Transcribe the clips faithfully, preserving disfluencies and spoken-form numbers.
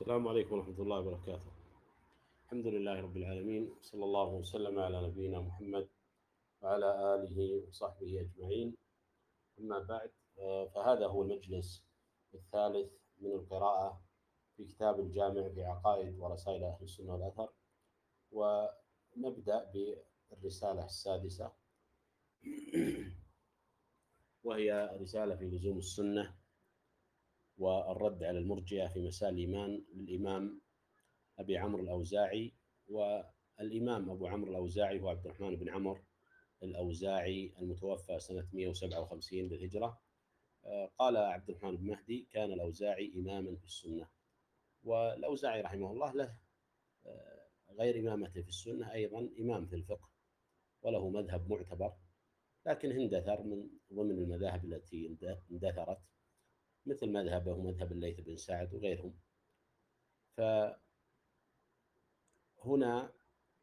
السلام عليكم ورحمة الله وبركاته. الحمد لله رب العالمين، صلى الله وسلم على نبينا محمد وعلى آله وصحبه أجمعين. أما بعد، آه، فهذا هو المجلس الثالث من القراءة في كتاب الجامع في عقائد ورسائل أهل السنة والأثر، ونبدأ بالرسالة السادسة وهي رسالة في لزوم السنة والرد على المرجئة في مسائل الإيمان للإمام أبي عمرو الأوزاعي. والإمام أبو عمرو الأوزاعي هو عبد الرحمن بن عمرو الأوزاعي المتوفى سنة مئة وسبعة وخمسين للهجرة. قال عبد الرحمن بن مهدي: كان الأوزاعي إماما في السنة. والأوزاعي رحمه الله له غير إمامته في السنة أيضا إمام في الفقه، وله مذهب معتبر، لكن اندثر من ضمن المذاهب التي اندثرت، مثل مذهبه ومذهب الليث بن سعد وغيرهم. فهنا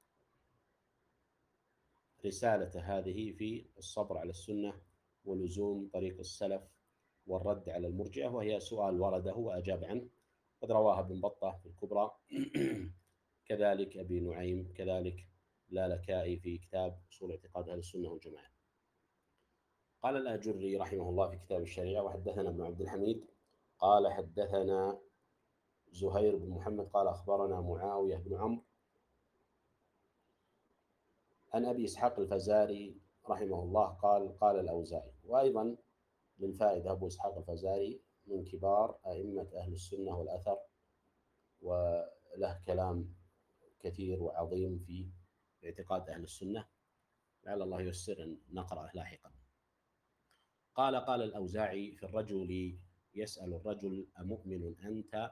رسالة هذه في الصبر على السنة ولزوم طريق السلف والرد على المرجئة، وهي سؤال ورده وأجاب عنه، قد رواها ابن بطة في الكبرى كذلك أبي نعيم، كذلك لالكائي في كتاب أصول اعتقاد أهل السنة والجماعة. قال الآجري رحمه الله في كتاب الشريعة: وحدثنا ابن عبد الحميد قال حدثنا زهير بن محمد قال أخبرنا معاوية بن عمرو عن أبي إسحاق الفزاري رحمه الله قال قال الأوزاعي. وأيضا للفائدة، أبو إسحاق الفزاري من كبار أئمة أهل السنة والأثر، وله كلام كثير وعظيم في اعتقاد أهل السنة، لعل الله ييسر أن نقرأه لاحقا. قال قال الأوزاعي في الرجل يسأل الرجل: أمؤمن أنت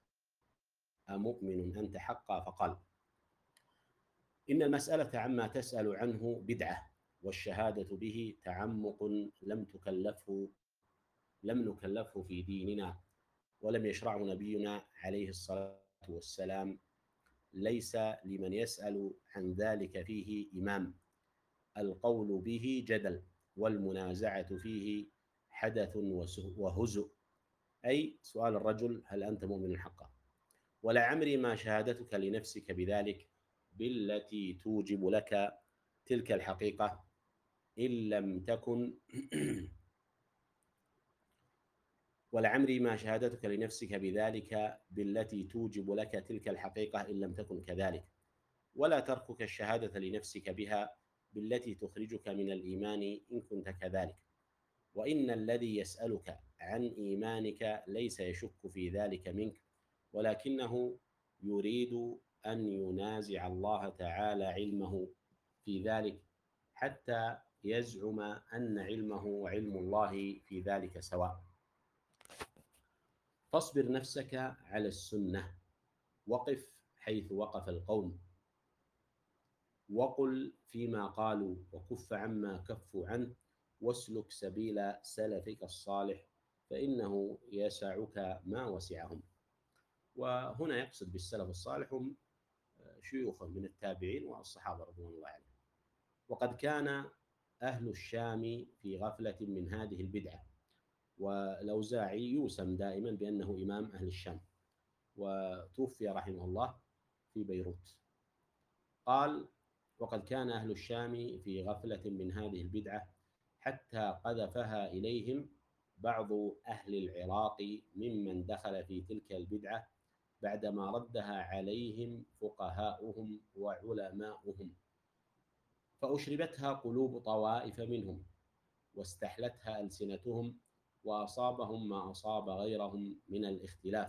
أمؤمن أنت حقا؟ فقال: إن المسألة عما تسأل عنه بدعة، والشهادة به تعمق لم تكلفه لم نكلفه في ديننا، ولم يشرعه نبينا عليه الصلاة والسلام. ليس لمن يسأل عن ذلك فيه إمام، القول به جدل، والمنازعة فيه حدث وهزء، أي سؤال الرجل: هل أنت مؤمن حقا؟ ولعمري ما شهادتك لنفسك بذلك بالتي توجب لك تلك الحقيقة إن لم تكن ولعمري ما شهادتك لنفسك بذلك بالتي توجب لك تلك الحقيقة إن لم تكن كذلك، ولا تركك الشهادة لنفسك بها بالتي تخرجك من الإيمان إن كنت كذلك. وإن الذي يسألك عن إيمانك ليس يشك في ذلك منك، ولكنه يريد أن ينازع الله تعالى علمه في ذلك، حتى يزعم أن علمه وعلم الله في ذلك سواء. فاصبر نفسك على السنة، وقف حيث وقف القوم، وقل فيما قالوا، وكف عما كفوا عنه، واسلك سبيل سلفك الصالح، فإنه يسعك ما وسعهم. وهنا يقصد بالسلف الصالح هم شيوخه من التابعين والصحابة رضوان الله عليهم. وقد كان أهل الشام في غفلة من هذه البدعة، والأوزاعي يوسم دائما بأنه إمام أهل الشام، وتوفي رحمه الله في بيروت. قال: وقد كان أهل الشام في غفلة من هذه البدعة، حتى قذفها إليهم بعض أهل العراق ممن دخل في تلك البدعة بعدما ردها عليهم فقهاؤهم وعلماؤهم، فأشربتها قلوب طوائف منهم، واستحلتها ألسنتهم، وأصابهم ما أصاب غيرهم من الاختلاف.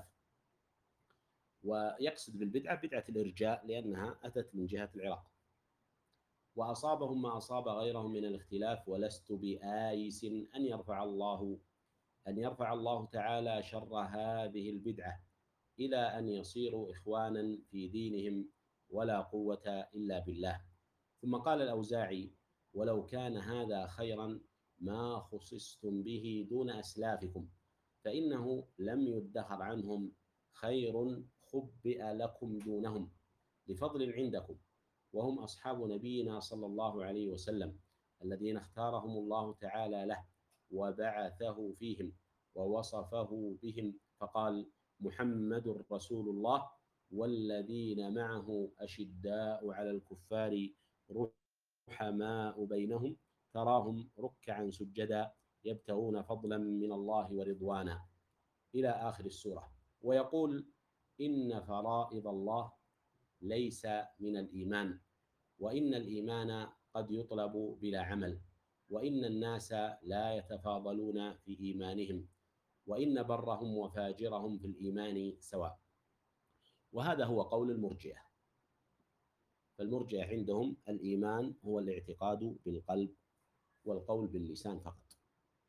ويقصد بالبدعة بدعة الإرجاء، لأنها أتت من جهة العراق. وأصابهم ما أصاب غيرهم من الاختلاف، ولست بآيس أن يرفع الله أن يرفع الله تعالى شر هذه البدعة إلى أن يصيروا إخوانا في دينهم، ولا قوة إلا بالله. ثم قال الأوزاعي: ولو كان هذا خيرا ما خصصتم به دون أسلافكم، فإنه لم يدخر عنهم خير خبئ لكم دونهم لفضل عندكم، وهم أصحاب نبينا صلى الله عليه وسلم، الذين اختارهم الله تعالى له وبعثه فيهم ووصفه بهم، فقال: محمد رسول الله والذين معه أشداء على الكفار رحماء بينهم تراهم ركعا سجدا يبتغون فضلا من الله ورضوانا إلى آخر السورة. ويقول إن فرائض الله ليس من الإيمان، وإن الإيمان قد يطلب بلا عمل، وإن الناس لا يتفاضلون في إيمانهم، وإن برهم وفاجرهم في الإيمان سواء. وهذا هو قول المرجئة. فالمرجئة عندهم الإيمان هو الاعتقاد بالقلب والقول باللسان فقط،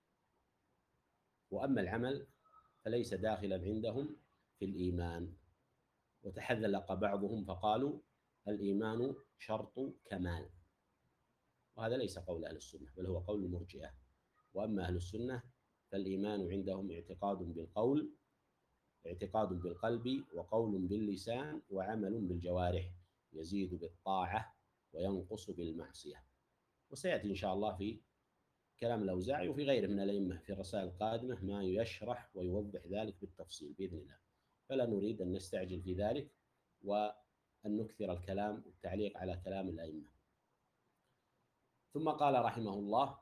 وأما العمل فليس داخلا عندهم في الإيمان. وتحذلق بعضهم فقالوا الإيمان شرط كمال، وهذا ليس قول أهل السنة بل هو قول المرجئة. وأما أهل السنة فالإيمان عندهم اعتقاد بالقول اعتقاد بالقلب وقول باللسان وعمل بالجوارح، يزيد بالطاعة وينقص بالمعصية. وسيأتي إن شاء الله في كلام الأوزاعي وفي غيره من الأئمة في الرسائل القادمة ما يشرح ويوضح ذلك بالتفصيل بإذن الله، فلا نريد أن نستعجل في ذلك وأن نكثر الكلام والتعليق على كلام الأئمة. ثم قال رحمه الله: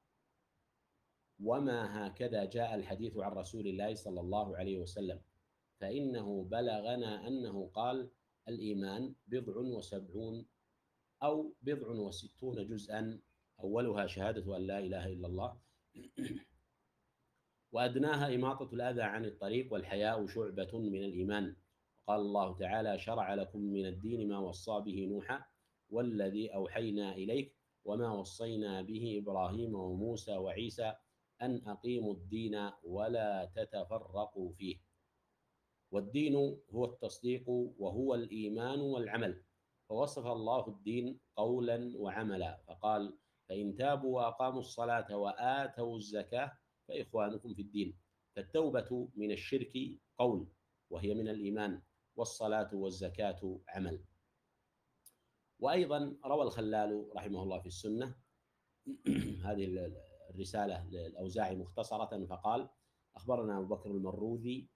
وما هكذا جاء الحديث عن رسول الله صلى الله عليه وسلم، فإنه بلغنا أنه قال: الإيمان بضع وسبعون أو بضع وستون جزءا، أولها شهادة أن لا إله إلا الله، وأدناها إماطة الأذى عن الطريق، والحياء شعبة من الإيمان. قال الله تعالى: شرع لكم من الدين ما وصى به نوحا والذي أوحينا إليك وما وصينا به إبراهيم وموسى وعيسى أن أقيموا الدين ولا تتفرقوا فيه. والدين هو التصديق وهو الإيمان والعمل، فوصف الله الدين قولا وعملا فقال: فإن تابوا وأقاموا الصلاة وآتوا الزكاة فإخوانكم في الدين. فالتوبة من الشرك قول وهي من الإيمان، والصلاة والزكاة عمل. وأيضا روى الخلال رحمه الله في السنة هذه الرسالة للأوزاعي مختصرة، فقال: أخبرنا أبو بكر المروذي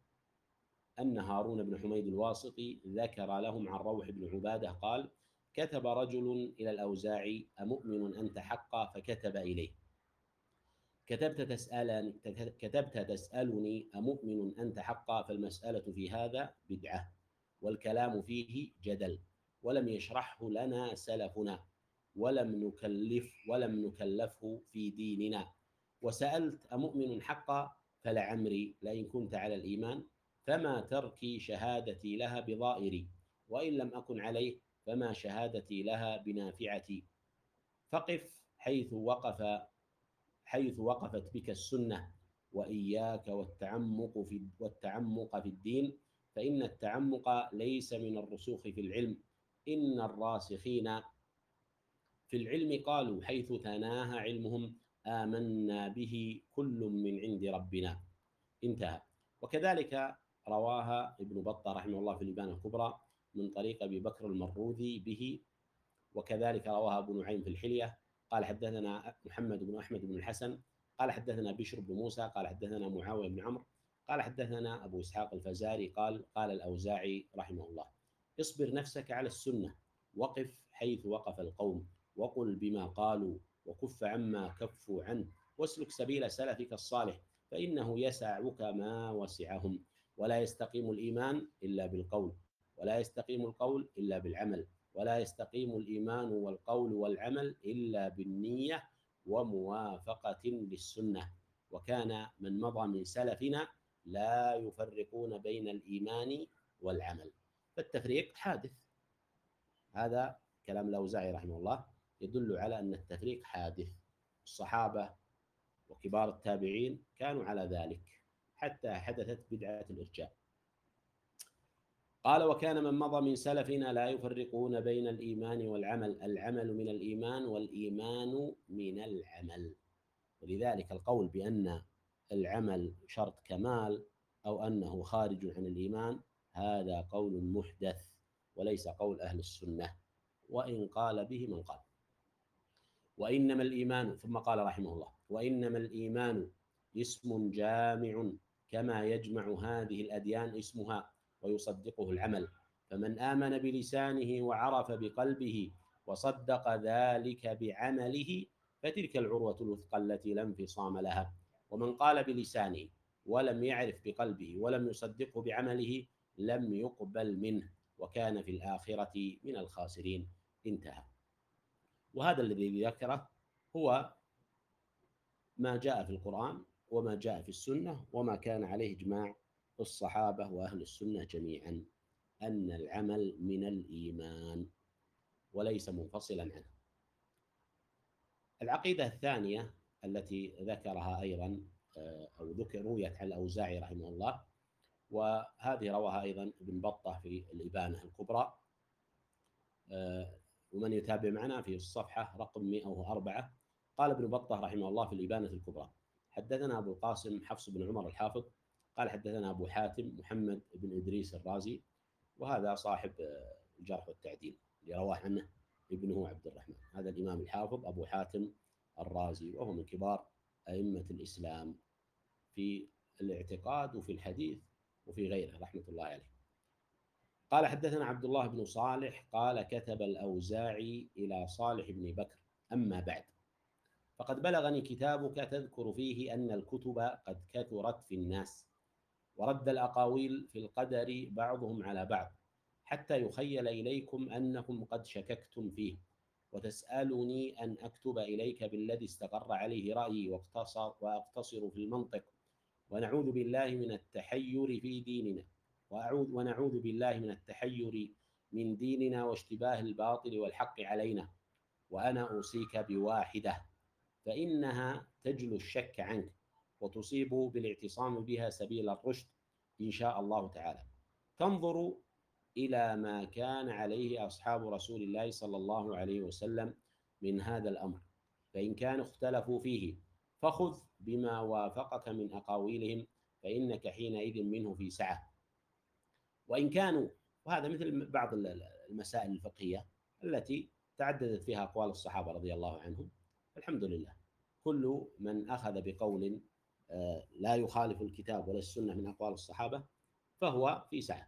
أن هارون بن حميد الواسطي ذكر لهم عن روح بن عبادة قال: كتب رجل إلى الأوزاعي: أمؤمن أنت حقا؟ فكتب إليه: كتبت تسألني كتبت تسألني أمؤمن أنت حقا؟ فالمسألة في هذا بدعة والكلام فيه جدل، ولم يشرحه لنا سلفنا ولم نكلف ولم نكلفه في ديننا. وسألت أمؤمن حقا؟ فلعمري لئن كنت على الإيمان فما تركي شهادتي لها بضائري، وإن لم أكن عليه فما شهادتي لها بنافعتي. فقف حيث وقف حيث وقفت بك السنة، وإياك والتعمق في والتعمق في الدين، فإن التعمق ليس من الرسوخ في العلم، إن الراسخين في العلم قالوا حيث تناهى علمهم آمنا به كل من عند ربنا. انتهى. وكذلك رواها ابن بطة رحمه الله في الإبانة الكبرى من طريق أبي بكر المروذي به، وكذلك رواها أبو نعيم في الحلية قال: حدثنا محمد بن أحمد بن الحسن قال حدثنا بشر بن موسى قال حدثنا معاوية بن عمرو قال حدثنا أبو إسحاق الفزاري قال: قال الأوزاعي رحمه الله: اصبر نفسك على السنة، وقف حيث وقف القوم، وقل بما قالوا، وكف عما كفوا عنه، واسلك سبيل سلفك الصالح، فإنه يسعك ما وسعهم. ولا يستقيم الإيمان إلا بالقول، ولا يستقيم القول إلا بالعمل، ولا يستقيم الإيمان والقول والعمل إلا بالنية وموافقة للسنة. وكان من مضى من سلفنا لا يفرقون بين الإيمان والعمل، فالتفريق حادث. هذا كلام الأوزاعي رحمه الله يدل على أن التفريق حادث. الصحابة وكبار التابعين كانوا على ذلك حتى حدثت بدعة الإرجاء. قال: وكان من مضى من سلفنا لا يفرقون بين الإيمان والعمل، العمل من الإيمان والإيمان من العمل. ولذلك القول بأن العمل شرط كمال أو أنه خارج عن الإيمان هذا قول محدث وليس قول أهل السنة، وإن قال به من قال. وإنما الإيمان، ثم قال رحمه الله: وإنما الإيمان اسم جامع كما يجمع هذه الأديان اسمها ويصدقه العمل. فمن آمن بلسانه وعرف بقلبه وصدق ذلك بعمله فتلك العروة الوثقى التي لا انفصام لها. ومن قال بلسانه ولم يعرف بقلبه ولم يصدقه بعمله لم يقبل منه وكان في الآخرة من الخاسرين. انتهى. وهذا الذي ذكره هو ما جاء في القرآن وما جاء في السنة وما كان عليه إجماع الصحابة وأهل السنة جميعا، أن العمل من الإيمان وليس منفصلا عنه. العقيدة الثانية التي ذكرها أيضا أو ذكر رويت عن الأوزاعي رحمه الله، وهذه رواها أيضا ابن بطة في الإبانة الكبرى، ومن يتابع معنا في الصفحة رقم مئة وأربعة. قال ابن بطة رحمه الله في الإبانة الكبرى: حدثنا أبو القاسم حفص بن عمر الحافظ قال حدثنا أبو حاتم محمد بن إدريس الرازي، وهذا صاحب الجرح والتعديل اللي رواه عنه ابنه عبد الرحمن، هذا الإمام الحافظ أبو حاتم الرازي، وهو من كبار أئمة الإسلام في الاعتقاد وفي الحديث وفي غيره رحمة الله عليه. قال حدثنا عبد الله بن صالح قال كتب الأوزاعي إلى صالح بن بكر: أما بعد، فقد بلغني كتابك تذكر فيه أن الكتب قد كثرت في الناس، ورد الأقاويل في القدر بعضهم على بعض، حتى يخيل إليكم أنكم قد شككتم فيه، وتسألني أن أكتب إليك بالذي استقر عليه رأيي واقتصر وأقتصر في المنطق، ونعوذ بالله من التحير في ديننا وأعوذ ونعوذ بالله من التحير من ديننا واشتباه الباطل والحق علينا. وأنا أوصيك بواحدة، فإنها تجلو الشك عنك وتصيب بالاعتصام بها سبيل الرشد إن شاء الله تعالى. تنظر إلى ما كان عليه أصحاب رسول الله صلى الله عليه وسلم من هذا الأمر، فإن كانوا اختلفوا فيه فخذ بما وافقك من أقاويلهم، فإنك حينئذ منه في سعة. وإن كانوا، وهذا مثل بعض المسائل الفقهية التي تعددت فيها أقوال الصحابة رضي الله عنهم، الحمد لله كل من أخذ بقول لا يخالف الكتاب ولا السنة من أقوال الصحابة فهو في سعة.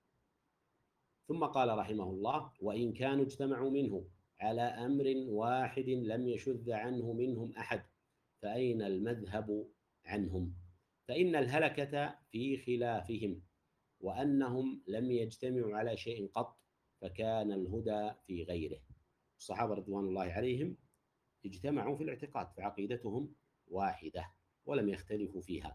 ثم قال رحمه الله: وإن كانوا اجتمعوا منه على أمر واحد لم يشذ عنه منهم أحد، فأين المذهب عنهم؟ فإن الهلكة في خلافهم، وأنهم لم يجتمعوا على شيء قط، فكان الهدى في غيره. الصحابة رضوان الله عليهم اجتمعوا في الاعتقاد، فعقيدتهم واحدة ولم يختلفوا فيها،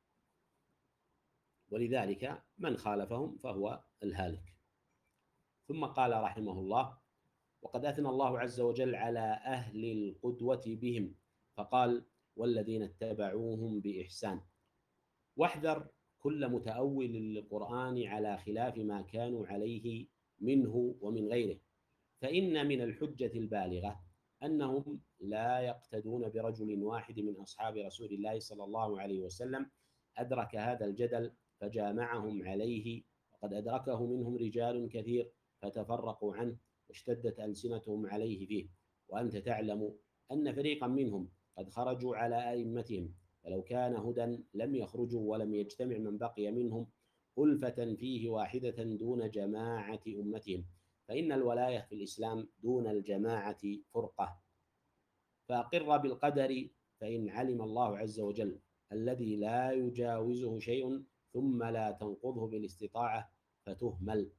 ولذلك من خالفهم فهو الهالك. ثم قال رحمه الله: وقد أثنى الله عز وجل على أهل القدوة بهم فقال: والذين اتبعوهم بإحسان. واحذر كل متأول للقرآن على خلاف ما كانوا عليه منه ومن غيره، فإن من الحجة البالغة أنهم لا يقتدون برجل واحد من أصحاب رسول الله صلى الله عليه وسلم أدرك هذا الجدل فجامعهم عليه، وقد أدركه منهم رجال كثير فتفرقوا عنه واشتدت ألسنتهم عليه فيه. وأنت تعلم أن فريقا منهم قد خرجوا على أئمتهم، فلو كان هدى لم يخرجوا ولم يجتمع من بقي منهم ألفة فيه واحدة دون جماعة أمتهم، فإن الولاية في الإسلام دون الجماعة فرقة. فأقر بالقدر، فإن علم الله عز وجل الذي لا يجاوزه شيء ثم لا تنقضه بالاستطاعة فتهمل،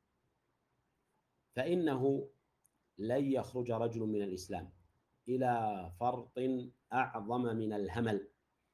فإنه لن يخرج رجل من الإسلام إلى فرط أعظم من الهمل،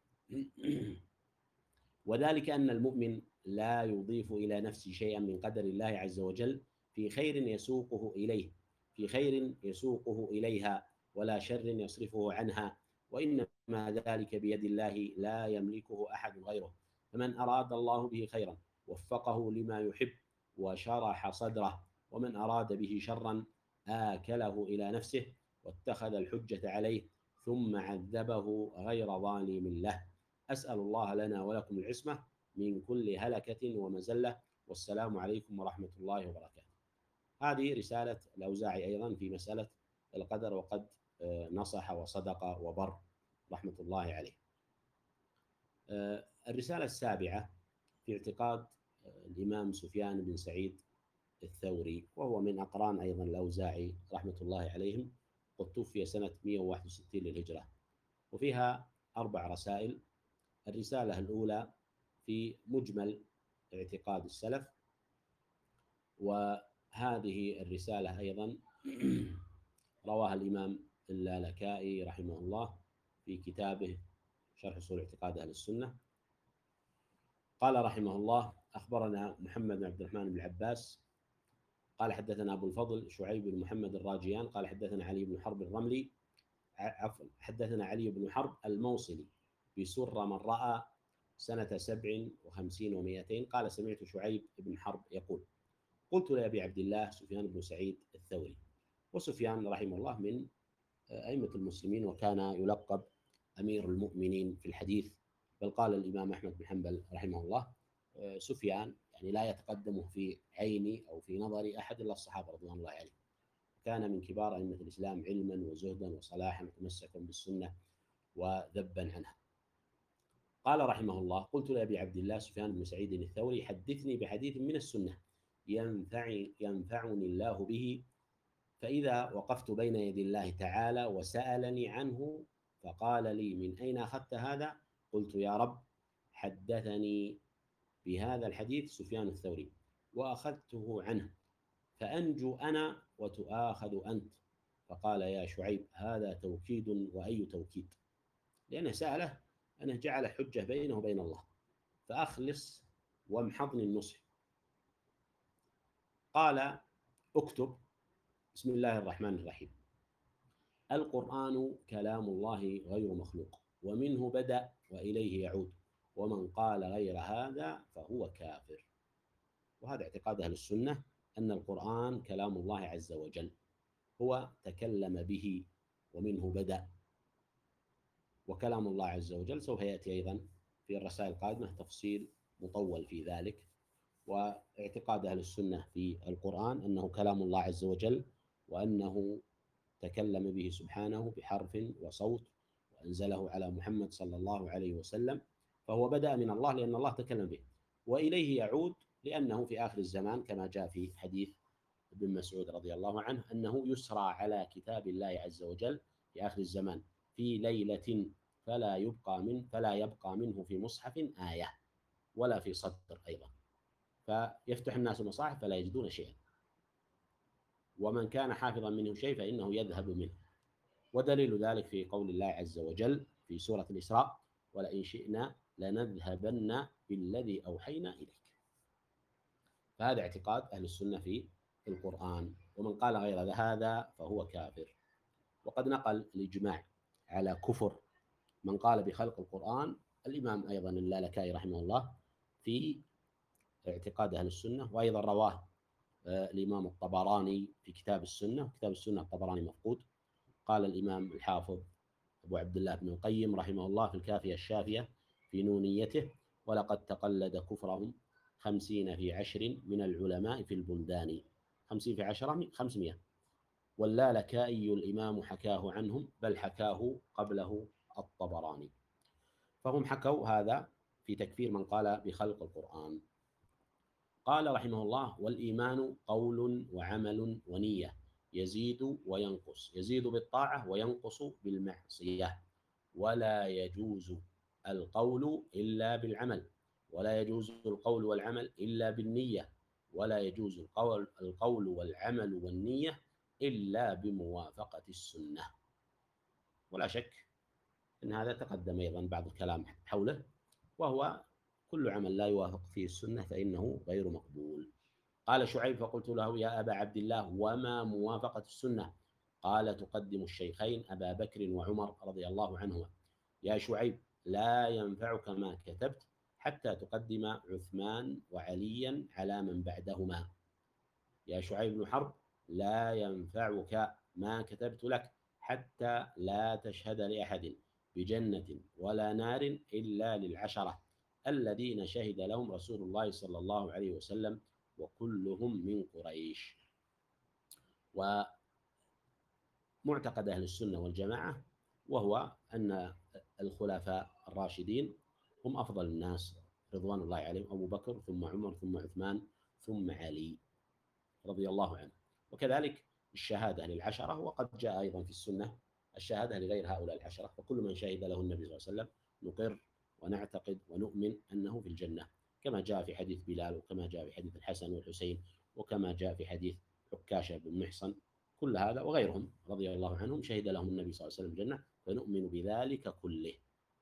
وذلك أن المؤمن لا يضيف إلى نفسه شيئا من قدر الله عز وجل في خير يسوقه إليه في خير يسوقه إليها ولا شر يصرفه عنها، وإنما ذلك بيد الله لا يملكه أحد غيره. فمن أراد الله به خيرا وفقه لما يحب وشرح صدره، ومن أراد به شرا آكله إلى نفسه واتخذ الحجة عليه ثم عذبه غير ظالم له. أسأل الله لنا ولكم العصمة من كل هلكة ومزلة، والسلام عليكم ورحمة الله وبركاته. هذه رسالة الأوزاعي أيضا في مسألة القدر، وقد نصح وصدق وبر رحمة الله عليه. الرسالة السابعة في اعتقاد الإمام سفيان بن سعيد الثوري، وهو من أقران أيضا الأوزاعي رحمة الله عليهم، قد توفي سنة مئة وواحد وستين للهجرة، وفيها أربع رسائل. الرسالة الأولى في مجمل اعتقاد السلف، وهذه الرسالة أيضا رواها الإمام اللالكائي رحمه الله في كتابه شرح أصول اعتقاد أهل السنة. قال رحمه الله: أخبرنا محمد بن عبد الرحمن بن العباس قال حدثنا أبو الفضل شعيب بن محمد الراجيان قال حدثنا علي بن حرب الرملي عفوا حدثنا علي بن حرب الموصلي بسر من رأى سنة سبع وخمسين ومائتين قال: سمعت شعيب بن حرب يقول: قلت لأبي عبد الله سفيان بن سعيد الثوري. وسفيان رحمه الله من أئمة المسلمين، وكان يلقب أمير المؤمنين في الحديث، بل قال الإمام أحمد بن حنبل رحمه الله: سفيان يعني لا يتقدمه في عيني أو في نظري أحد إلا الصحابة رضوان الله عليهم. كان من كبار أئمة الإسلام علما وزهدا وصلاحا، متمسكا بالسنة وذبا عنها. قال رحمه الله: قلت لأبي عبد الله سفيان بن سعيد الثوري: حدثني بحديث من السنة ينفعني ينفعني الله به، فإذا وقفت بين يدي الله تعالى وسألني عنه فقال لي: من أين أخذت هذا؟ قلت: يا رب، حدثني بهذا الحديث سفيان الثوري وأخذته عنه، فأنجو أنا وتؤاخذ أنت. فقال: يا شعيب، هذا توكيد، وأي توكيد؟ لأنه سأله أنه جعل حجة بينه وبين الله، فأخلص وامحضني النصح. قال: اكتب: بسم الله الرحمن الرحيم. القرآن كلام الله غير مخلوق، ومنه بدأ وإليه يعود، ومن قال غير هذا فهو كافر. وهذا اعتقاد أهل السنة، أن القرآن كلام الله عز وجل، هو تكلم به ومنه بدأ. وكلام الله عز وجل سوف يأتي أيضا في الرسائل القادمة تفصيل مطول في ذلك. واعتقاد أهل السنة في القرآن أنه كلام الله عز وجل، وأنه تكلم به سبحانه بحرف وصوت، وأنزله على محمد صلى الله عليه وسلم، فهو بدأ من الله لأن الله تكلم به، وإليه يعود لأنه في آخر الزمان كما جاء في حديث ابن مسعود رضي الله عنه أنه يسرى على كتاب الله عز وجل في آخر الزمان في ليلة فلا يبقى من فلا يبقى منه في مصحف آية ولا في سطر أيضا، فيفتح الناس المصاحف فلا يجدون شيئا، ومن كان حافظا منه شيء فإنه يذهب منه. ودليل ذلك في قول الله عز وجل في سورة الإسراء: ولئن شئنا لنذهبن بالذي أوحينا إليك. فهذا اعتقاد أهل السنة في القرآن، ومن قال غير هذا فهو كافر. وقد نقل الإجماع على كفر من قال بخلق القرآن الإمام أيضا اللالكائي رحمه الله في اعتقاد أهل السنة، وأيضا رواه الإمام الطبراني في كتاب السنة. كتاب السنة الطبراني مفقود. قال الإمام الحافظ أبو عبد الله بن القيم رحمه الله في الكافية الشافية في نونيته: ولقد تقلد كفرهم خمسين في عشر من العلماء في البلدان. خمسين في عشرة خمسمائة. واللالكائي الإمام حكاه عنهم، بل حكاه قبله الطبراني. فهم حكوا هذا في تكفير من قال بخلق القرآن. قال رحمه الله: والإيمان قول وعمل ونية، يزيد وينقص، يزيد بالطاعة وينقص بالمعصية، ولا يجوز القول إلا بالعمل، ولا يجوز القول والعمل إلا بالنية، ولا يجوز القول, القول والعمل والنية إلا بموافقة السنة. ولا شك أن هذا تقدم أيضا بعض الكلام حوله، وهو كل عمل لا يوافق فيه السنة فإنه غير مقبول. قال شعيب: فقلت له: يا أبا عبد الله، وما موافقة السنة؟ قال: تقدم الشيخين أبا بكر وعمر رضي الله عنهما. يا شعيب، لا ينفعك ما كتبت حتى تقدم عثمان وعليا على من بعدهما. يا شعيب بن حرب، لا ينفعك ما كتبت لك حتى لا تشهد لأحد بجنة ولا نار إلا للعشرة الذين شهد لهم رسول الله صلى الله عليه وسلم، وكلهم من قريش. ومعتقد أهل السنة والجماعة وهو أن الخلفاء الراشدين هم أفضل الناس رضوان الله عليهم أبو بكر ثم عمر ثم عثمان ثم علي رضي الله عنه. وكذلك الشهادة للعشرة، وقد جاء أيضا في السنة الشهادة لغير هؤلاء العشرة، فكل من شهد له النبي صلى الله عليه وسلم نقر ونعتقد ونؤمن أنه في الجنة، كما جاء في حديث بلال، وكما جاء في حديث الحسن والحسين، وكما جاء في حديث عكاشة بن محصن. كل هذا وغيرهم رضي الله عنهم شهد لهم النبي صلى الله عليه وسلم الجنة، فنؤمن بذلك كله.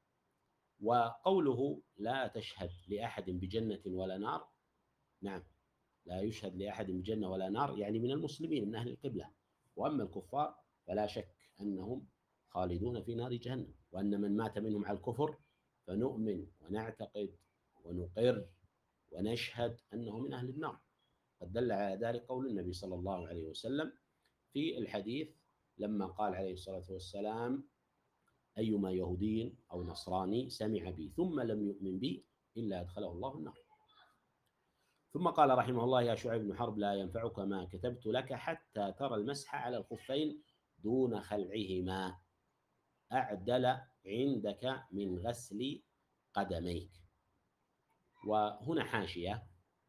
وقوله لا تشهد لأحد بجنة ولا نار، نعم، لا يشهد لأحد بجنة ولا نار يعني من المسلمين من أهل القبلة. وأما الكفار فلا شك أنهم خالدون في نار جهنم، وأن من مات منهم على الكفر فنؤمن ونعتقد ونقر ونشهد أنه من أهل النار. قد دل على ذلك قول النبي صلى الله عليه وسلم في الحديث لما قال عليه الصلاة والسلام: أيما يهودي أو نصراني سمع بي ثم لم يؤمن بي إلا أدخله الله النار. ثم قال رحمه الله: يا شعيب بن حرب لا ينفعك ما كتبت لك حتى ترى المسح على الخفين دون خلعهما أعدل عندك من غسل قدميك. وهنا حاشية: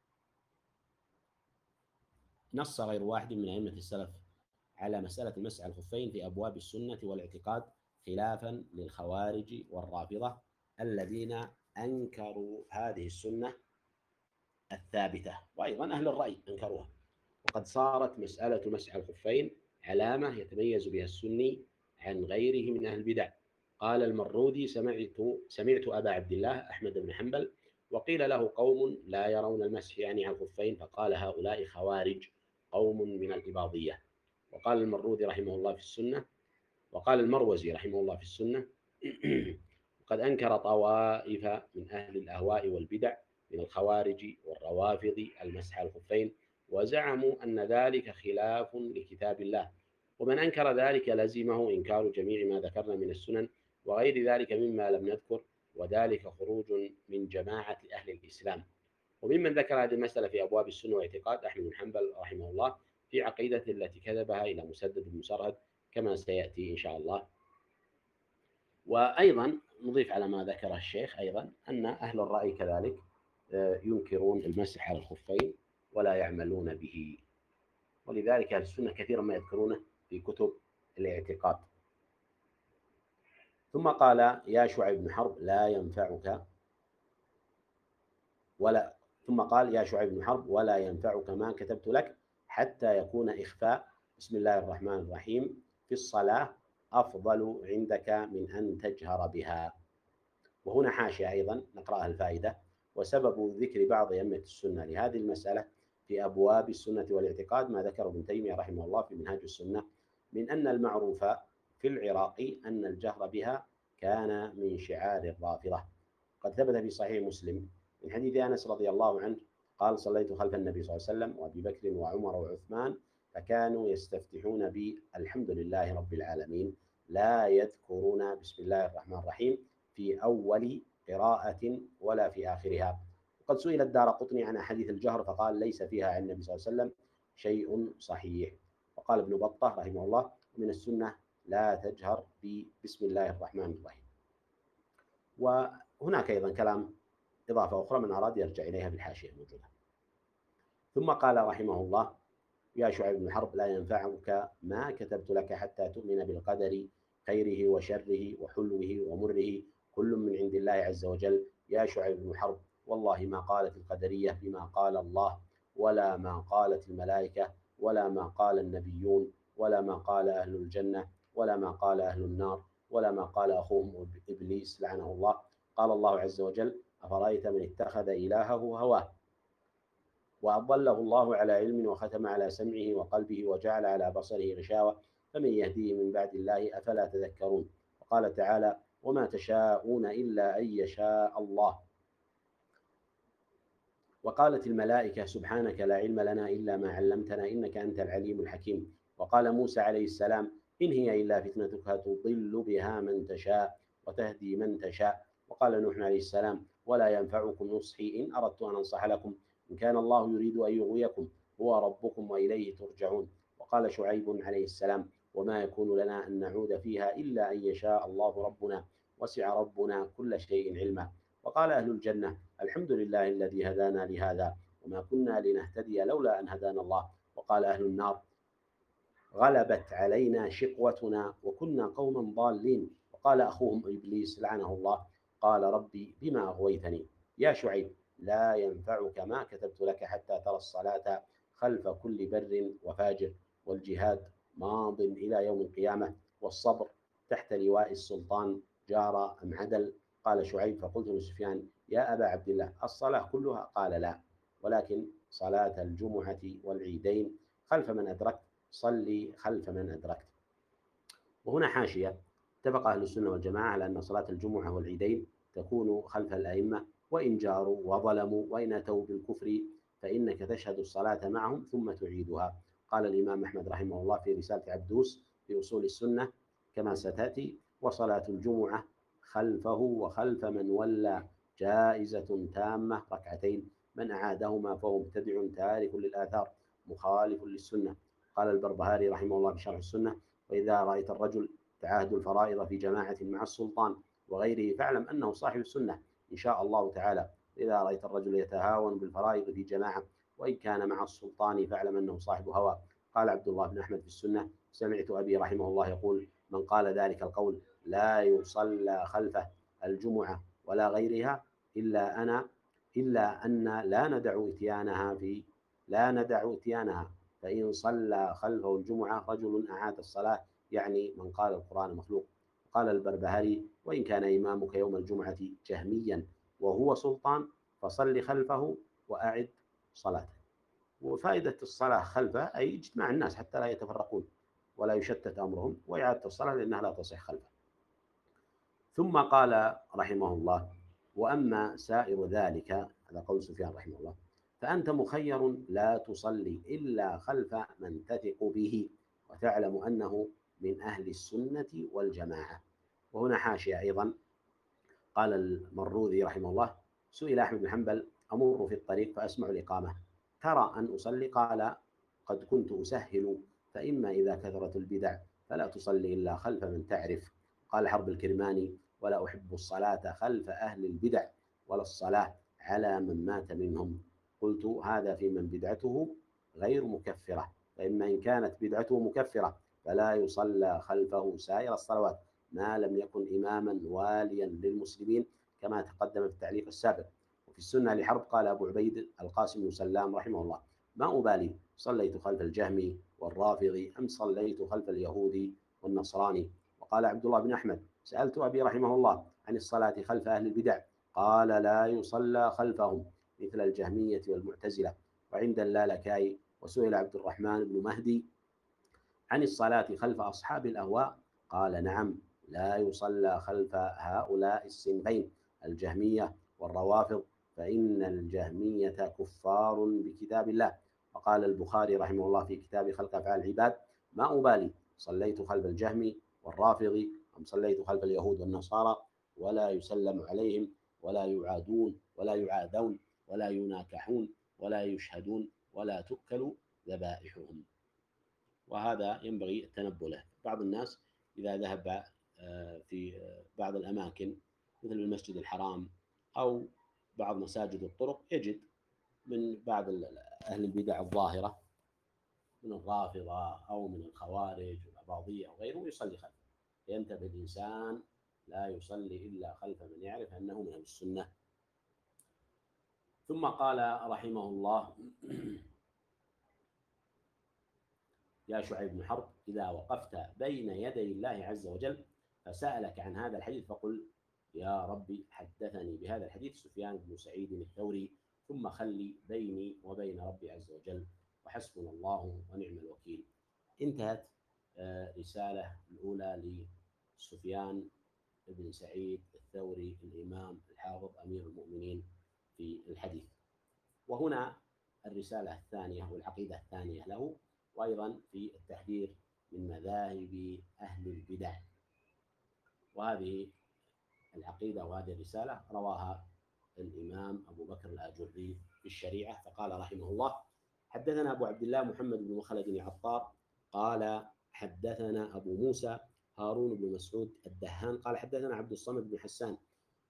نص غير واحد من أئمة السلف على مسألة المسح على الخفين في أبواب السنة والاعتقاد، خلافا للخوارج والرافضة الذين أنكروا هذه السنة الثابتة، وأيضا أهل الرأي أنكروها. وقد صارت مسألة مسح الخفين علامة يتميز بها السني عن غيره من أهل البدع. قال المرودي: سمعت سمعت أبا عبد الله أحمد بن حنبل وقيل له قوم لا يرون المسح يعني على الخفين، فقال: هؤلاء خوارج قوم من الإباضية. وقال المرودي رحمه الله في السنة، وقال المروزي رحمه الله في السنة: وقد أنكر طوائف من أهل الأهواء والبدع من الخوارج والروافض المسح على الخفين، وزعموا أن ذلك خلاف لكتاب الله، ومن أنكر ذلك لزمه إنكار جميع ما ذكرنا من السنن وغير ذلك مما لم نذكر، وذلك خروج من جماعة أهل الإسلام. وممن ذكر هذه المسألة في أبواب السنة واعتقاد أحمد بن حنبل رحمه الله في عقيدته التي كتبها إلى مسدد بن مسرهد كما سيأتي إن شاء الله. وأيضا نضيف على ما ذكره الشيخ أيضا أن أهل الرأي كذلك ينكرون المسح على الخفين ولا يعملون به، ولذلك أهل السنة كثيرا ما يذكرونه في كتب الاعتقاد. ثم قال: يا شعيب بن حرب لا ينفعك ولا ثم قال: يا شعيب بن حرب ولا ينفعك ما كتبت لك حتى يكون إخفاء بسم الله الرحمن الرحيم في الصلاة أفضل عندك من أن تجهر بها. وهنا حاشية أيضا نقرأها الفائدة: وسبب ذكر بعض أئمة السنة لهذه المسألة في أبواب السنة والاعتقاد ما ذكره ابن تيمية رحمه الله في منهاج السنة من أن المعروف في العراق أن الجهر بها كان من شعار الرافضة. قد ثبت في صحيح مسلم من حديث أنس رضي الله عنه قال: صليت خلف النبي صلى الله عليه وسلم وأبي بكر وعمر وعثمان فكانوا يستفتحون بي الحمد لله رب العالمين لا يذكرون بسم الله الرحمن الرحيم في أول قراءة ولا في آخرها. وقد سئل الدارقطني عن أحاديث الجهر فقال: ليس فيها عن النبي صلى الله عليه وسلم شيء صحيح. وقال ابن بطة رحمه الله: من السنة لا تجهر بسم الله الرحمن الرحيم. وهناك أيضا كلام إضافة أخرى من أراد يرجع إليها بالحاشية الموجودة. ثم قال رحمه الله: يا شعيب بن حرب لا ينفعك ما كتبت لك حتى تؤمن بالقدر خيره وشره وحلوه ومره كل من عند الله عز وجل. يا شعيب بن حرب والله ما قالت القدرية بما قال الله، ولا ما قالت الملائكة، ولا ما قال النبيون، ولا ما قال أهل الجنة، ولا ما قال أهل النار، ولا ما قال أخوهم إبليس لعنه الله. قال الله عز وجل: أفرأيت من اتخذ إلهه هواه وأضله الله على علم وختم على سمعه وقلبه وجعل على بصره غشاوة فمن يهديه من بعد الله أفلا تذكرون. وقال تعالى: وما تشاءون إلا أن يشاء الله. وقالت الملائكة: سبحانك لا علم لنا إلا ما علمتنا إنك أنت العليم الحكيم. وقال موسى عليه السلام: إن هي إلا فتنتك تضل بها من تشاء وتهدي من تشاء. وقال نوح عليه السلام: ولا ينفعكم نصحي إن أردت أن أنصح لكم إن كان الله يريد أن يغويكم هو ربكم وإليه ترجعون. وقال شعيب عليه السلام: وما يكون لنا أن نعود فيها إلا أن يشاء الله ربنا وسع ربنا كل شيء علما. وقال أهل الجنة: الحمد لله الذي هدانا لهذا وما كنا لنهتدي لولا أن هدانا الله. وقال أهل النار: غلبت علينا شقوتنا وكنا قوما ضالين. وقال أخوهم إبليس لعنه الله: قال ربي بما أغويتني يا شعيب لا ينفعك ما كتبت لك حتى ترى الصلاة خلف كل بر وفاجر، والجهاد ماض إلى يوم القيامة، والصبر تحت لواء السلطان جار أم عدل. قال شعيب: فقلت لسفيان: يا أبا عبد الله الصلاة كلها؟ قال: لا، ولكن صلاة الجمعة والعيدين خلف من أدركت صلي خلف من أدركت. وهنا حاشية: اتفق أهل السنة والجماعة على أن صلاة الجمعة والعيدين تكون خلف الأئمة، وإن جاروا وظلموا وإن أتوا بالكفر فإنك تشهد الصلاة معهم ثم تعيدها. قال الإمام أحمد رحمه الله في رسالة عبدوس في أصول السنة كما ستأتي: وصلاة الجمعة خلفه وخلف من ولى جائزة تامة ركعتين، من أعادهما فهو مبتدع تارك للآثار مخالف للسنة. قال البربهاري رحمه الله في شرح السنة: وإذا رأيت الرجل تعاهد الفرائض في جماعة مع السلطان وغيره فاعلم أنه صاحب السنة إن شاء الله تعالى. إذا رأيت الرجل يتهاون بالفرائض في جماعة وإن كان مع السلطان فاعلم أنه صاحب هوى. قال عبد الله بن أحمد في السنة: سمعت أبي رحمه الله يقول: من قال ذلك القول لا يصلى خلفه الجمعة ولا غيرها إلا أنا إلا أن لا ندع إتيانها في لا ندع إتيانها، فإن صلى خلفه الجمعة رجل أعاد الصلاة، يعني من قال القرآن مخلوق. قال البربهاري: وإن كان إمامك يوم الجمعة جهميا وهو سلطان فصل خلفه وأعد صلاته. وفائدة الصلاة خلفه أي اجتماع الناس حتى لا يتفرقون ولا يشتت أمرهم، وإعادة الصلاة لأنها لا تصح خلفه. ثم قال رحمه الله: وأما سائر ذلك، هذا قول سفيان رحمه الله، فأنت مخير لا تصلي إلا خلف من تثق به وتعلم أنه من أهل السنة والجماعة. وهنا حاشية أيضا: قال المروذي رحمه الله: سئل أحمد بن حنبل: أمر في الطريق فأسمع الإقامة ترى أن أصلي؟ قال: قد كنت أسهل، فإما إذا كثرت البدع فلا تصلي إلا خلف من تعرف. قال حرب الكرماني: ولا أحب الصلاة خلف أهل البدع ولا الصلاة على من مات منهم. قلت: هذا في من بدعته غير مكفرة، فإما إن كانت بدعته مكفرة فلا يصلى خلفه سائر الصلوات ما لم يكن إماما واليا للمسلمين كما تقدم في التعليق السابق. وفي السنة لحرب قال أبو عبيد القاسم بن سلام رحمه الله: ما أبالي صليت خلف الجهمي والرافضي أم صليت خلف اليهودي والنصراني. وقال عبد الله بن أحمد: سألت أبي رحمه الله عن الصلاة خلف أهل البدع قال: لا يصلى خلفهم مثل الجهمية والمعتزلة. وعند اللالكائي وسئل عبد الرحمن بن مهدي عن الصلاة خلف أصحاب الأهواء قال: نعم، لا يصلى خلف هؤلاء الصنفين الجهمية والروافض، فإن الجهمية كفار بكتاب الله. وقال البخاري رحمه الله في كتاب خلق أفعال العباد: ما أبالي صليت خلف الجهم والرافض أم صليت خلف اليهود والنصارى، ولا يسلم عليهم ولا يعادون ولا يعادون ولا يناكحون ولا يشهدون ولا تؤكل ذبائحهم. وهذا ينبغي التنبه له. بعض الناس إذا ذهب في بعض الأماكن مثل المسجد الحرام أو بعض مساجد الطرق يجد من بعض أهل البدع الظاهرة من الرافضة أو من الخوارج والأباضية وغيره يصلي خلفه، ينتبه الإنسان لا يصلي إلا خلف من يعرف أنه من السنة. ثم قال رحمه الله: يا شعيب بن حرب إذا وقفت بين يدي الله عز وجل فسألك عن هذا الحديث فقل: يا ربي حدثني بهذا الحديث سفيان بن سعيد الثوري، ثم خلي بيني وبين ربي عز وجل وحسبنا الله ونعم الوكيل. انتهت رسالة الأولى لسفيان بن سعيد الثوري الإمام الحافظ أمير المؤمنين في الحديث. وهنا الرسالة الثانية والعقيدة الثانية له، وأيضا في التحذير من مذاهب أهل البدع. وهذه العقيدة وهذه الرسالة رواها الإمام أبو بكر الآجري في الشريعة، فقال رحمه الله: حدثنا أبو عبد الله محمد بن مخلد العطار قال حدثنا أبو موسى هارون بن مسعود الدهان قال حدثنا عبد الصمد بن حسان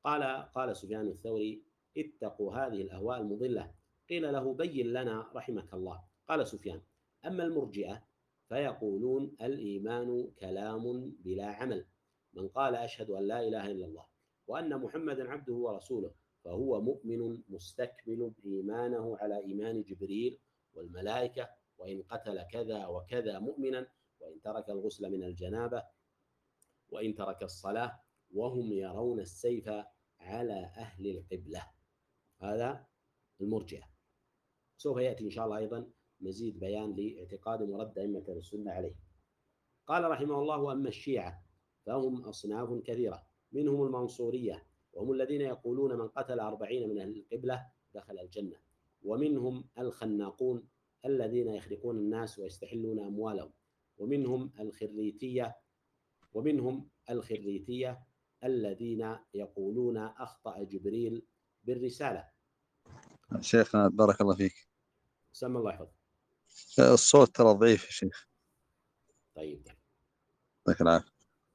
قال قال سفيان الثوري: اتقوا هذه الأهواء المضلة. قيل له: بين لنا رحمك الله. قال سفيان: أما المرجئة فيقولون الإيمان كلام بلا عمل، من قال أشهد أن لا إله إلا الله وأن محمدا عبده ورسوله فهو مؤمن مستكمل إيمانه على إيمان جبريل والملائكة، وإن قتل كذا وكذا مؤمنا، وإن ترك الغسل من الجنابة، وإن ترك الصلاة، وهم يرون السيف على أهل القبلة. هذا المرجئة. سوف يأتي إن شاء الله أيضا مزيد بيان لاعتقاد مرد أئمة السنة عليه. قال رحمه الله: وأما الشيعة فهم أصناف كثيرة، منهم المنصورية وهم الذين يقولون من قتل أربعين من أهل القبلة دخل الجنة، ومنهم الخناقون الذين يخرقون الناس ويستحلون أموالهم، ومنهم الخريتية ومنهم الخريتية الذين يقولون أخطأ جبريل بالرسالة. شيخنا بارك الله فيك، سمى الله يحفظ. الصوت ترى ضعيف يا شيخ. طيب يعطيك العافية.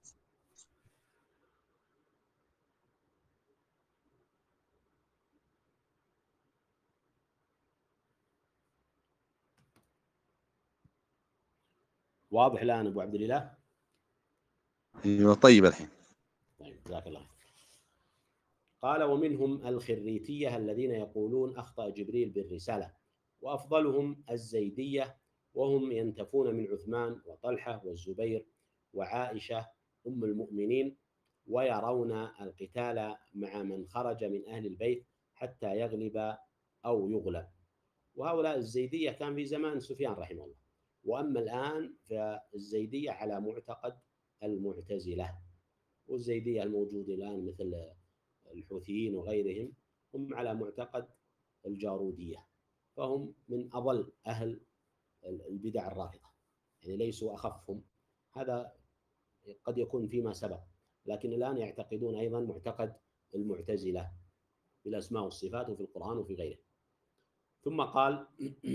واضح الآن أبو عبد الإله؟ ايوه طيب الحين. طيب جزاك الله. قال: ومنهم الخريتية الذين يقولون أخطأ جبريل بالرسالة، وأفضلهم الزيدية، وهم ينتفون من عثمان وطلحة والزبير وعائشة أم المؤمنين، ويرون القتال مع من خرج من أهل البيت حتى يغلب أو يغلب. وهؤلاء الزيدية كان في زمان سفيان رحمه الله، وأما الآن فالزيدية على معتقد المعتزلة، والزيدية الموجودة الآن مثل الحوثيين وغيرهم هم على معتقد الجارودية، فهم من أضل أهل البدع الرافضة، يعني ليسوا أخفهم. هذا قد يكون فيما سبق، لكن الآن يعتقدون أيضا معتقد المعتزلة بالأسماء والصفات وفي القرآن وفي غيره. ثم قال: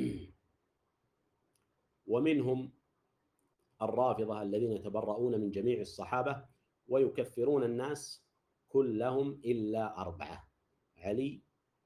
ومنهم الرافضة الذين يتبرؤون من جميع الصحابة ويكفرون الناس كلهم إلا أربعة: علي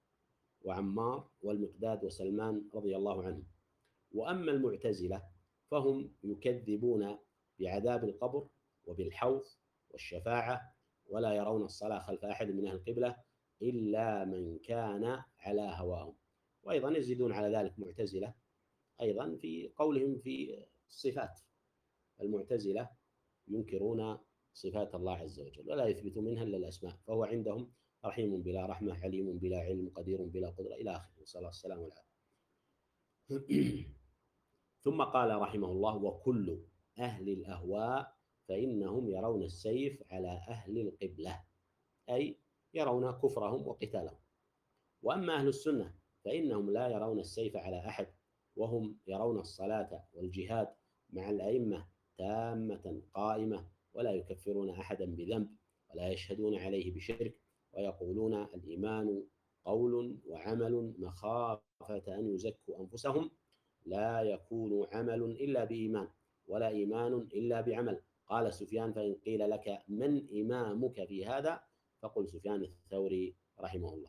وعمار والمقداد وسلمان رضي الله عنهم. وأما المعتزلة فهم يكذبون بعذاب القبر وبالحوض والشفاعة، ولا يرون الصلاة خلف أحد من أهل القبلة إلا من كان على هواهم. وأيضا يزيدون على ذلك معتزلة أيضا في قولهم في الصفات. المعتزلة ينكرون صفات الله عز وجل ولا يثبتون منها إلا الأسماء، فهو عندهم رحيم بلا رحمة، عليم بلا علم، قدير بلا قدرة، إلى آخره، نسأل الله السلامة والعافية. ثم قال رحمه الله: وكل أهل الأهواء فإنهم يرون السيف على أهل القبلة، أي يرون كفرهم وقتالهم. وأما أهل السنة فإنهم لا يرون السيف على أحد، وهم يرون الصلاة والجهاد مع الأئمة تامة قائمة، ولا يكفرون أحدا بذنب ولا يشهدون عليه بشرك، ويقولون الإيمان قول وعمل مخافة أن يزكوا أنفسهم، لا يكون عمل إلا بإيمان ولا إيمان إلا بعمل. قال سفيان: فإن قيل لك من إمامك في هذا فقل سفيان الثوري رحمه الله.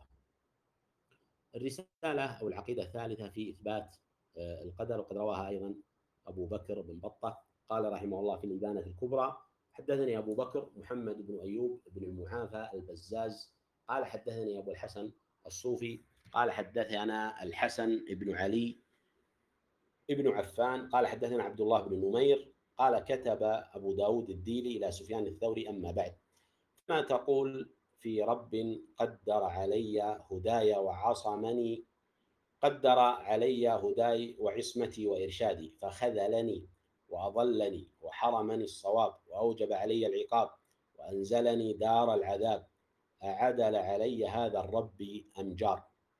الرسالة أو العقيدة الثالثة في إثبات القدر، وقد رواها أيضا أبو بكر بن بطة. قال رحمه الله في الإبانة الكبرى: حدثني أبو بكر محمد بن أيوب بن المعافى البزاز قال حدثني أبو الحسن الصوفي قال حدثنا الحسن بن علي ابن عفان قال حدثنا عبد الله بن نمير قال كتب أبو داود الديلي إلى سفيان الثوري: أما بعد، ما تقول في رب قدر علي هداي وعصمني قدر علي هداي وعصمتي وإرشادي، فخذلني وأضلني وحرمني الصواب وأوجب علي العقاب وأنزلني دار العذاب، أعدل علي هذا الرب أم جار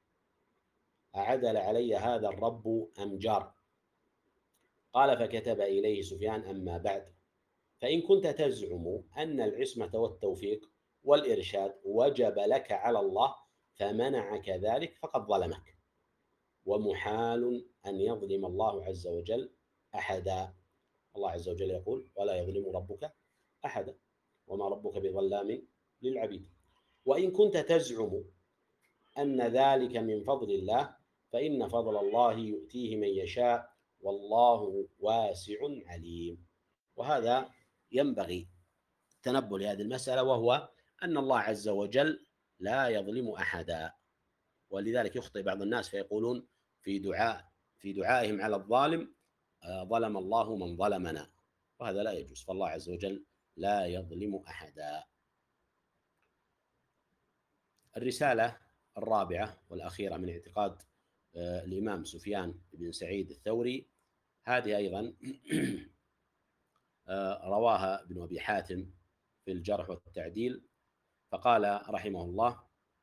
أعدل علي هذا الرب أم جار قال: فكتب إليه سفيان: أما بعد، فإن كنت تزعم أن العصمة والتوفيق والإرشاد وجب لك على الله فمنعك ذلك فقد ظلمك، ومحال أن يظلم الله عز وجل أحدا. الله عز وجل يقول: ولا يظلم ربك أحدا وما ربك بظلام للعبيد. وإن كنت تزعم أن ذلك من فضل الله فإن فضل الله يؤتيه من يشاء والله واسع عليم. وهذا ينبغي التنبه لهذه المسألة، وهو أن الله عز وجل لا يظلم أحدا. ولذلك يخطئ بعض الناس فيقولون في دعاء في دعائهم على الظالم ظلم الله من ظلمنا، وهذا لا يجوز، فالله عز وجل لا يظلم أحدا. الرسالة الرابعة والأخيرة من اعتقاد الإمام سفيان بن سعيد الثوري، هذه أيضا رواها ابن أبي حاتم في الجرح والتعديل، فقال رحمه الله: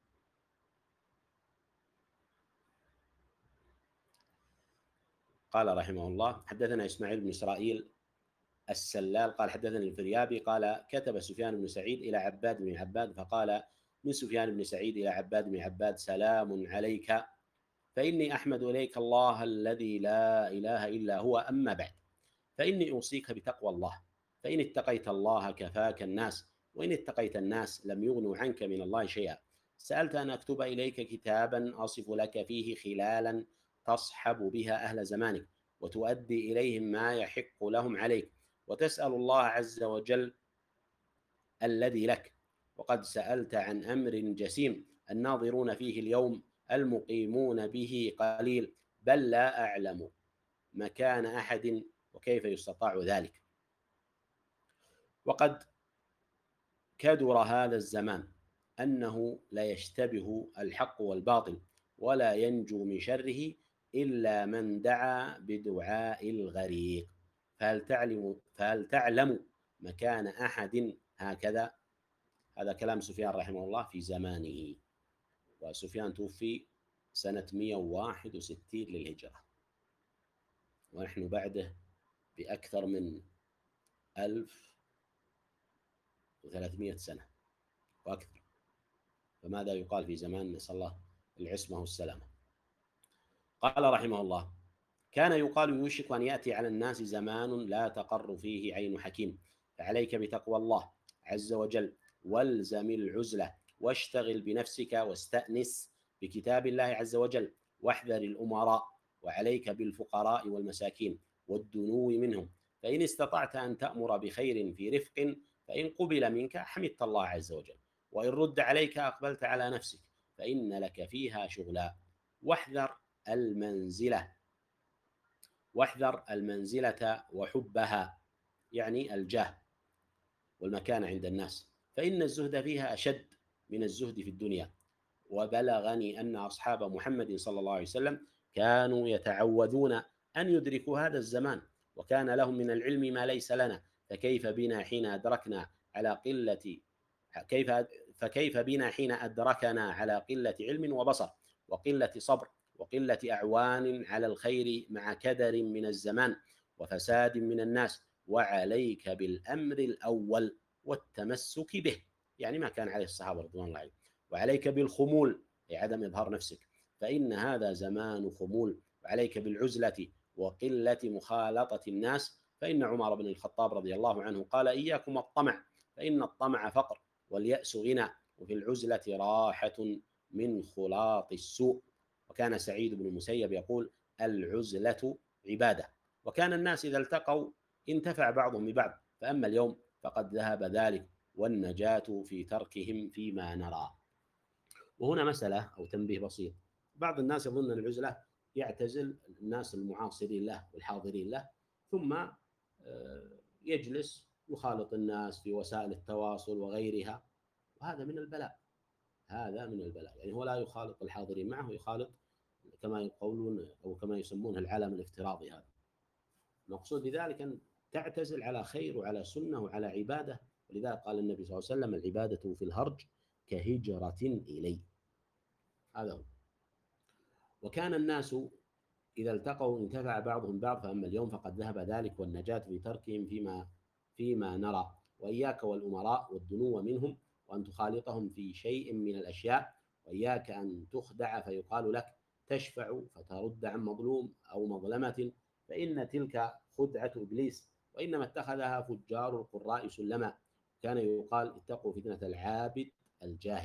قال رحمه الله حدثنا إسماعيل بن إسرائيل السلال قال حدثني الفريابي قال كتب سفيان بن سعيد إلى عباد بن عباد فقال من سفيان بن سعيد إلى عباد بن عباد: سلام عليك، فإني أحمد إليك الله الذي لا إله إلا هو، أما بعد، فإني أوصيك بتقوى الله، فإن اتقيت الله كفاك الناس، وإن اتقيت الناس لم يغنوا عنك من الله شيئا. سألت أن أكتب إليك كتابا أصف لك فيه خلالا تصحب بها أهل زمانك وتؤدي إليهم ما يحق لهم عليك، وتسأل الله عز وجل الذي لك، وقد سألت عن أمر جسيم الناظرون فيه اليوم المقيمون به قليل، بل لا أعلم مكان أحد وكيف يستطاع ذلك. وقد كدر هذا الزمان أنه لا يشتبه الحق والباطل ولا ينجو من شره إلا من دعا بدعاء الغريق، فهل تعلم, فهل تعلم مكان أحد هكذا؟ هذا كلام سفيان رحمه الله في زمانه، وسفيان توفي سنة مئة وواحد وستين للهجرة، ونحن بعده بأكثر من ألف وثلاثمائة سنة وأكثر، فماذا يقال في زمان نسأل الله العصمة والسلامة. قال رحمه الله: كان يقال يوشك أن يأتي على الناس زمان لا تقر فيه عين حكيم، فعليك بتقوى الله عز وجل، والزم العزلة، واشتغل بنفسك، واستأنس بكتاب الله عز وجل، واحذر الأمراء، وعليك بالفقراء والمساكين والدنو منهم، فإن استطعت أن تأمر بخير في رفق فإن قبل منك حمدت الله عز وجل، وإن رد عليك أقبلت على نفسك فإن لك فيها شغلا، واحذر المنزلة واحذر المنزلة وحبها، يعني الجاه والمكانة عند الناس، فإن الزهد فيها أشد من الزهد في الدنيا. وبلغني أن أصحاب محمد صلى الله عليه وسلم كانوا يتعوذون أن يدركوا هذا الزمان، وكان لهم من العلم ما ليس لنا، فكيف بنا حين أدركنا على قلة كيف فكيف بنا حين أدركنا على قلة علم وبصر وقلة صبر وقلة أعوان على الخير مع كدر من الزمان وفساد من الناس. وعليك بالأمر الأول والتمسك به، يعني ما كان عليه الصحابة رضوان الله عليهم. وعليك بالخمول، أي عدم إظهار نفسك، فإن هذا زمان خمول. وعليك بالعزلة وقلة مخالطة الناس، فإن عمر بن الخطاب رضي الله عنه قال: إياكم الطمع، فإن الطمع فقر، واليأس غنى، وفي العزلة راحة من خلاط السوء. وكان سعيد بن المسيب يقول: العزلة عبادة. وكان الناس إذا التقوا انتفع بعضهم ببعض، فأما اليوم فقد ذهب ذلك، والنجاة في تركهم فيما نرى. وهنا مسألة أو تنبيه بسيط: بعض الناس يظن أن العزلة يعتزل الناس المعاصرين له والحاضرين له، ثم يجلس يخالط الناس في وسائل التواصل وغيرها، وهذا من البلاء هذا من البلاء يعني هو لا يخالط الحاضرين معه، يخالط كما يقولون أو كما يسمونه العالم الافتراضي. هذا المقصود بذلك أن تعتزل على خير وعلى سنة وعلى عبادة، ولذلك قال النبي صلى الله عليه وسلم: العبادة في الهرج كهجرة إلي. هذا هو. وكان الناس إذا التقوا انتفع بعضهم بعض، فأما اليوم فقد ذهب ذلك، والنجاة في تركهم فيما فيما نرى. وإياك والأمراء والدنو منهم، وأن تخالطهم في شيء من الأشياء، وإياك أن تخدع فيقال لك تشفع فترد عن مظلوم أو مظلمة، فإن تلك خدعة إبليس، وإنما اتخذها فجار القراء سلما. كان يقال: اتقوا فتنة العابد الجاهل،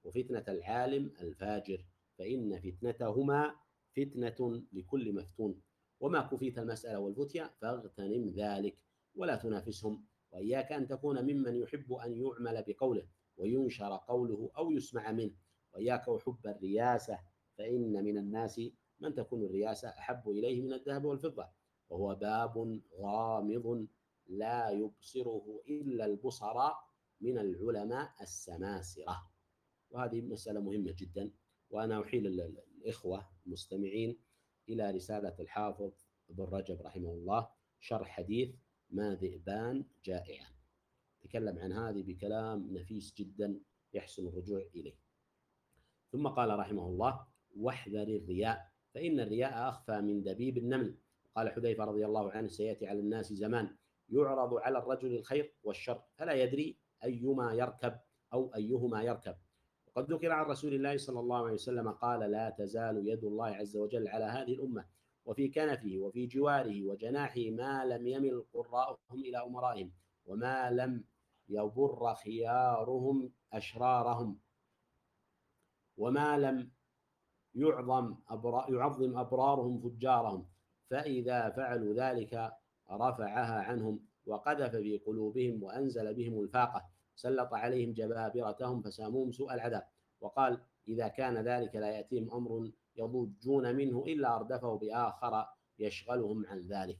وفتنة العالم الفاجر، فإن فتنتهما فتنة لكل مفتون. وما كفيت المسألة والفتية فاغتنم ذلك ولا تنافسهم، وإياك أن تكون ممن يحب أن يعمل بقوله وينشر قوله أو يسمع منه، وإياك وحب الرياسة، فإن من الناس من تكون الرياسة أحب إليه من الذهب والفضة، وهو باب غامض لا يبصره إلا البصراء من العلماء السماسرة. وهذه مسألة مهمة جدا. وأنا أحيل الإخوة المستمعين إلى رسالة الحافظ ابن رجب رحمه الله شرح حديث ما ذئبان جائعان، تكلم عن هذه بكلام نفيس جدا يحسن الرجوع إليه. ثم قال رحمه الله: واحذر الرياء فإن الرياء أخفى من دبيب النمل. قال حذيفة رضي الله عنه: سيأتي على الناس زمان يعرض على الرجل الخير والشر فلا يدري أيما يركب أو أيهما يركب. وقد ذكر عن رسول الله صلى الله عليه وسلم قال: لا تزال يد الله عز وجل على هذه الأمة وفي كنفه وفي جواره وجناحه ما لم يمل قراءهم إلى أمرائهم وما لم يبر خيارهم أشرارهم وما لم يعظم أبرار يعظم أبرارهم فجارهم، فإذا فعلوا ذلك رفعها عنهم وقذف في قلوبهم وأنزل بهم الفاقة، سلط عليهم جبابرتهم فساموهم سوء العذاب. وقال: إذا كان ذلك لا يأتيهم أمر يضجون منه إلا أردفه بآخر يشغلهم عن ذلك.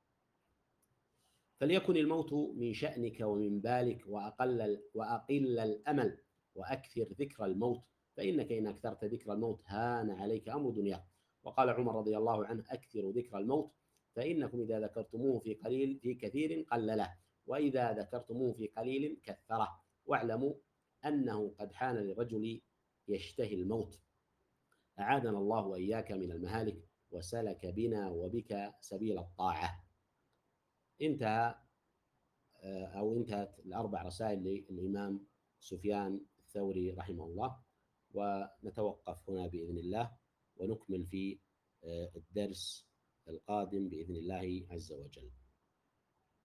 فليكن الموت من شأنك ومن بالك، وأقل, وأقل الأمل وأكثر ذكر الموت، فإنك إن أكثرت ذكر الموت هان عليك أمر دنياك. وقال عمر رضي الله عنه: أكثروا ذكر الموت فإنكم إذا ذكرتموه في قليل في كثير قلله، وإذا ذكرتموه في قليل كثره، واعلموا أنه قد حان للرجل يشتهي الموت. أعاذنا الله وإياك من المهالك وسلك بنا وبك سبيل الطاعة. انتهى أو انتهت الأربع رسائل للإمام سفيان الثوري رحمه الله، ونتوقف هنا بإذن الله ونكمل في الدرس القادم بإذن الله عز وجل.